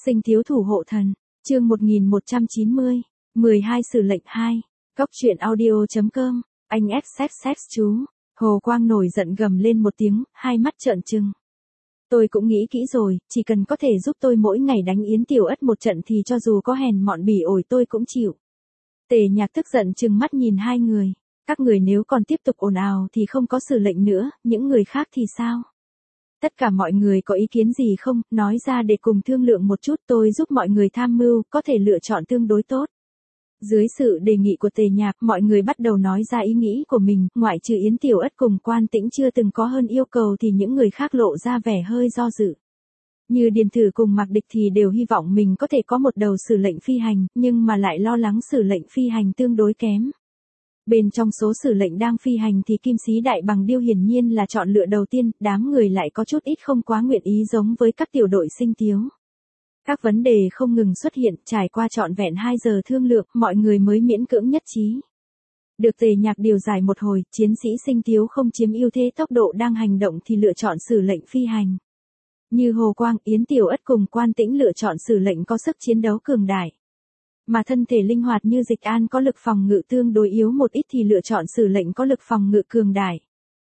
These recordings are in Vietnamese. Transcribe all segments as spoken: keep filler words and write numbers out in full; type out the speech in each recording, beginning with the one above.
Sinh thiếu thủ hộ thần, chương một nghìn một trăm chín mươi, mười hai sử lệnh hai, Cốc truyện audio.com, anh xxx chú, Hồ Quang nổi giận gầm lên một tiếng, hai mắt trợn trừng. Tôi cũng nghĩ kỹ rồi, chỉ cần có thể giúp tôi mỗi ngày đánh Yến Tiểu Ất một trận thì cho dù có hèn mọn bỉ ổi tôi cũng chịu. Tề Nhạc tức giận trừng mắt nhìn hai người, các người nếu còn tiếp tục ồn ào thì không có sử lệnh nữa, những người khác thì sao? Tất cả mọi người có ý kiến gì không, nói ra để cùng thương lượng một chút, tôi giúp mọi người tham mưu, có thể lựa chọn tương đối tốt. Dưới sự đề nghị của Tề Nhạc, mọi người bắt đầu nói ra ý nghĩ của mình, ngoại trừ Yến Tiểu Ất cùng Quan Tĩnh chưa từng có hơn yêu cầu thì những người khác lộ ra vẻ hơi do dự. Như Điền Thử cùng Mạc Địch thì đều hy vọng mình có thể có một đầu sử lệnh phi hành, nhưng mà lại lo lắng sử lệnh phi hành tương đối kém. Bên trong số sử lệnh đang phi hành thì Kim Sĩ Đại Bằng Điêu hiển nhiên là chọn lựa đầu tiên, đám người lại có chút ít không quá nguyện ý giống với các tiểu đội Sinh Tiếu. Các vấn đề không ngừng xuất hiện, trải qua trọn vẹn hai giờ thương lượng, mọi người mới miễn cưỡng nhất trí. Được Tề Nhạc điều giải một hồi, chiến sĩ Sinh Tiếu không chiếm ưu thế tốc độ đang hành động thì lựa chọn sử lệnh phi hành. Như Hồ Quang, Yến Tiểu Ất cùng Quan Tĩnh lựa chọn sử lệnh có sức chiến đấu cường đại. Mà thân thể linh hoạt như Dịch An có lực phòng ngự tương đối yếu một ít thì lựa chọn sử lệnh có lực phòng ngự cường đại.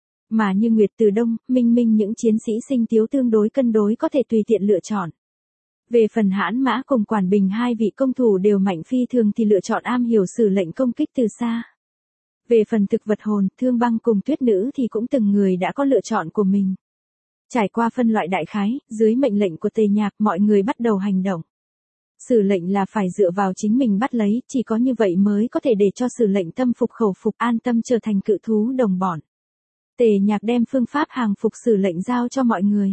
Mà như Nguyệt Từ Đông, Minh Minh những chiến sĩ Sinh Tiếu tương đối cân đối có thể tùy tiện lựa chọn. Về phần Hãn Mã cùng Quản Bình hai vị công thủ đều mạnh phi thường thì lựa chọn am hiểu sử lệnh công kích từ xa. Về phần thực vật hồn, Thương Băng cùng Tuyết Nữ thì cũng từng người đã có lựa chọn của mình. Trải qua phân loại đại khái, dưới mệnh lệnh của Tề Nhạc mọi người bắt đầu hành động. Sử lệnh là phải dựa vào chính mình bắt lấy, chỉ có như vậy mới có thể để cho sử lệnh tâm phục khẩu phục an tâm trở thành cự thú đồng bọn. Tề Nhạc đem phương pháp hàng phục sử lệnh giao cho mọi người.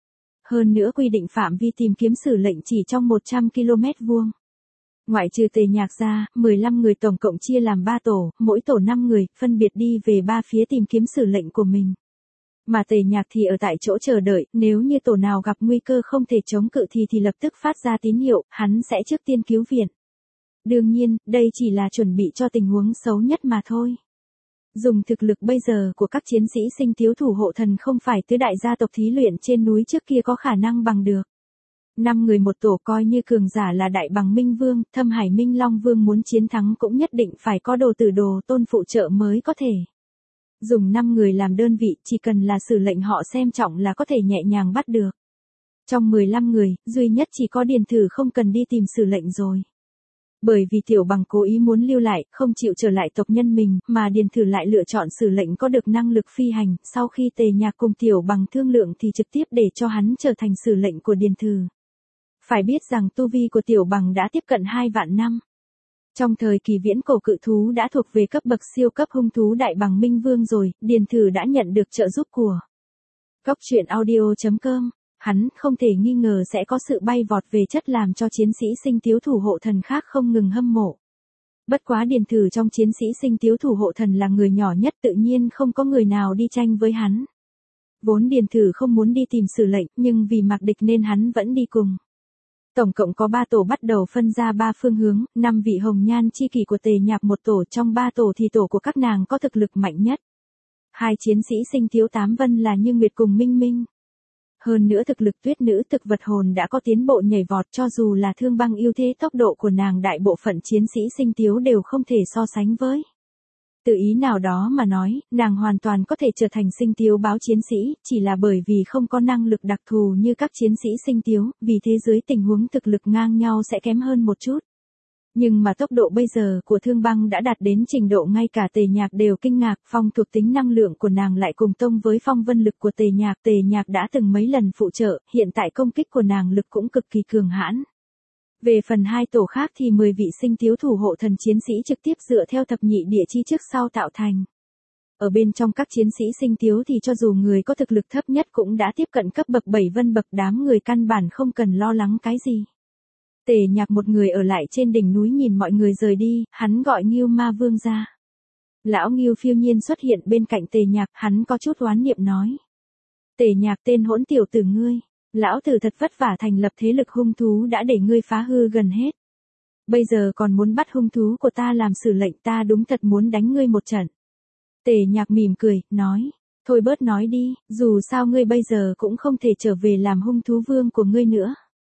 Hơn nữa quy định phạm vi tìm kiếm sử lệnh chỉ trong một trăm ki lô mét vuông. Ngoại trừ Tề Nhạc ra, mười lăm người tổng cộng chia làm ba tổ, mỗi tổ năm người, phân biệt đi về ba phía tìm kiếm sử lệnh của mình. Mà Tề Nhạc thì ở tại chỗ chờ đợi, nếu như tổ nào gặp nguy cơ không thể chống cự thì thì lập tức phát ra tín hiệu, hắn sẽ trước tiên cứu viện. Đương nhiên, đây chỉ là chuẩn bị cho tình huống xấu nhất mà thôi. Dùng thực lực bây giờ của các chiến sĩ Sinh Tiếu thủ hộ thần không phải tứ đại gia tộc thí luyện trên núi trước kia có khả năng bằng được. Năm người một tổ coi như cường giả là Đại Bằng Minh Vương, Thâm Hải Minh Long Vương muốn chiến thắng cũng nhất định phải có đồ tử đồ tôn phụ trợ mới có thể. Dùng năm người làm đơn vị, chỉ cần là sử lệnh họ xem trọng là có thể nhẹ nhàng bắt được. Trong mười lăm người, duy nhất chỉ có Điền Thử không cần đi tìm sử lệnh rồi. Bởi vì Tiểu Bằng cố ý muốn lưu lại, không chịu trở lại tộc nhân mình, mà Điền Thử lại lựa chọn sử lệnh có được năng lực phi hành, sau khi Tề Nhạc cùng Tiểu Bằng thương lượng thì trực tiếp để cho hắn trở thành sử lệnh của Điền Thử. Phải biết rằng tu vi của Tiểu Bằng đã tiếp cận hai vạn năm. Trong thời kỳ viễn cổ cự thú đã thuộc về cấp bậc siêu cấp hung thú Đại Bằng Minh Vương rồi, Điền Thử đã nhận được trợ giúp của Cốc truyện audio.com. Hắn không thể nghi ngờ sẽ có sự bay vọt về chất làm cho chiến sĩ Sinh Tiếu thủ hộ thần khác không ngừng hâm mộ. Bất quá Điền Thử trong chiến sĩ Sinh Tiếu thủ hộ thần là người nhỏ nhất, tự nhiên không có người nào đi tranh với hắn. Vốn Điền Thử không muốn đi tìm sử lệnh, nhưng vì Mạc Địch nên hắn vẫn đi cùng. Tổng cộng có ba tổ bắt đầu phân ra ba phương hướng, năm vị hồng nhan chi kỷ của Tề Nhạc một tổ, trong ba tổ thì tổ của các nàng có thực lực mạnh nhất. Hai chiến sĩ Sinh Tiếu Tám Vân là Như Nguyệt cùng Minh Minh. Hơn nữa thực lực Tuyết Nữ thực vật hồn đã có tiến bộ nhảy vọt, cho dù là Thương Băng ưu thế tốc độ của nàng đại bộ phận chiến sĩ Sinh Tiếu đều không thể so sánh với. Từ ý nào đó mà nói, nàng hoàn toàn có thể trở thành Sinh Tiếu báo chiến sĩ, chỉ là bởi vì không có năng lực đặc thù như các chiến sĩ Sinh Tiếu, vì thế dưới tình huống thực lực ngang nhau sẽ kém hơn một chút. Nhưng mà tốc độ bây giờ của Thương Băng đã đạt đến trình độ ngay cả Tề Nhạc đều kinh ngạc, phong thuộc tính năng lượng của nàng lại cùng tông với phong vân lực của Tề Nhạc. Tề Nhạc đã từng mấy lần phụ trợ, hiện tại công kích của nàng lực cũng cực kỳ cường hãn. Về phần hai tổ khác thì mười vị Sinh Tiếu thủ hộ thần chiến sĩ trực tiếp dựa theo thập nhị địa chi trước sau tạo thành. Ở bên trong các chiến sĩ Sinh Tiếu thì cho dù người có thực lực thấp nhất cũng đã tiếp cận cấp bậc bảy vân bậc, đám người căn bản không cần lo lắng cái gì. Tề Nhạc một người ở lại trên đỉnh núi nhìn mọi người rời đi, hắn gọi Ngưu Ma Vương ra. Lão Ngưu phiêu nhiên xuất hiện bên cạnh Tề Nhạc, hắn có chút oán niệm nói. Tề Nhạc, tên hỗn tiểu tử ngươi, lão tử thật vất vả thành lập thế lực hung thú đã để ngươi phá hư gần hết. Bây giờ còn muốn bắt hung thú của ta làm sử lệnh, ta đúng thật muốn đánh ngươi một trận. Tề Nhạc mỉm cười, nói, thôi bớt nói đi, dù sao ngươi bây giờ cũng không thể trở về làm hung thú vương của ngươi nữa.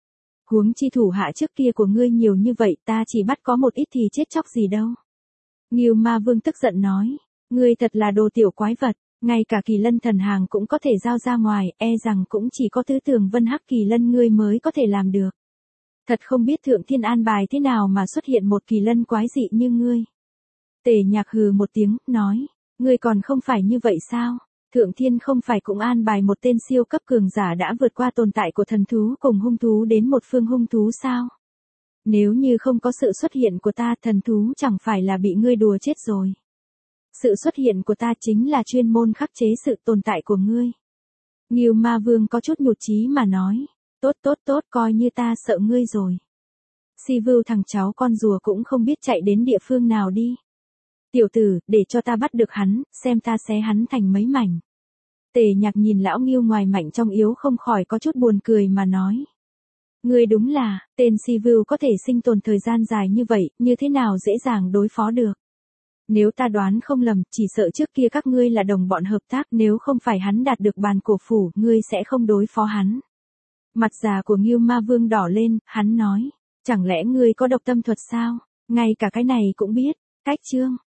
Huống chi thủ hạ trước kia của ngươi nhiều như vậy, ta chỉ bắt có một ít thì chết chóc gì đâu. Ngưu Ma Vương tức giận nói, ngươi thật là đồ tiểu quái vật, ngay cả Kỳ Lân thần hàng cũng có thể giao ra ngoài, e rằng cũng chỉ có tứ tường Vân Hắc Kỳ Lân ngươi mới có thể làm được. Thật không biết Thượng Thiên an bài thế nào mà xuất hiện một Kỳ Lân quái dị như ngươi. Tề Nhạc hừ một tiếng, nói, ngươi còn không phải như vậy sao? Thượng Thiên không phải cũng an bài một tên siêu cấp cường giả đã vượt qua tồn tại của thần thú cùng hung thú đến một phương hung thú sao? Nếu như không có sự xuất hiện của ta, thần thú chẳng phải là bị ngươi đùa chết rồi. Sự xuất hiện của ta chính là chuyên môn khắc chế sự tồn tại của ngươi. Ngưu Ma Vương có chút nhụt chí mà nói, tốt tốt tốt, coi như ta sợ ngươi rồi. Si Vưu thằng cháu con rùa cũng không biết chạy đến địa phương nào đi. Tiểu tử, để cho ta bắt được hắn, xem ta xé hắn thành mấy mảnh. Tề Nhạc nhìn lão Ngưu ngoài mạnh trong yếu không khỏi có chút buồn cười mà nói. Ngươi đúng là, tên Si Vưu có thể sinh tồn thời gian dài như vậy, như thế nào dễ dàng đối phó được. Nếu ta đoán không lầm, chỉ sợ trước kia các ngươi là đồng bọn hợp tác, nếu không phải hắn đạt được bàn cổ phủ, ngươi sẽ không đối phó hắn. Mặt già của Ngưu Ma Vương đỏ lên, hắn nói, chẳng lẽ ngươi có độc tâm thuật sao, ngay cả cái này cũng biết, cách chương.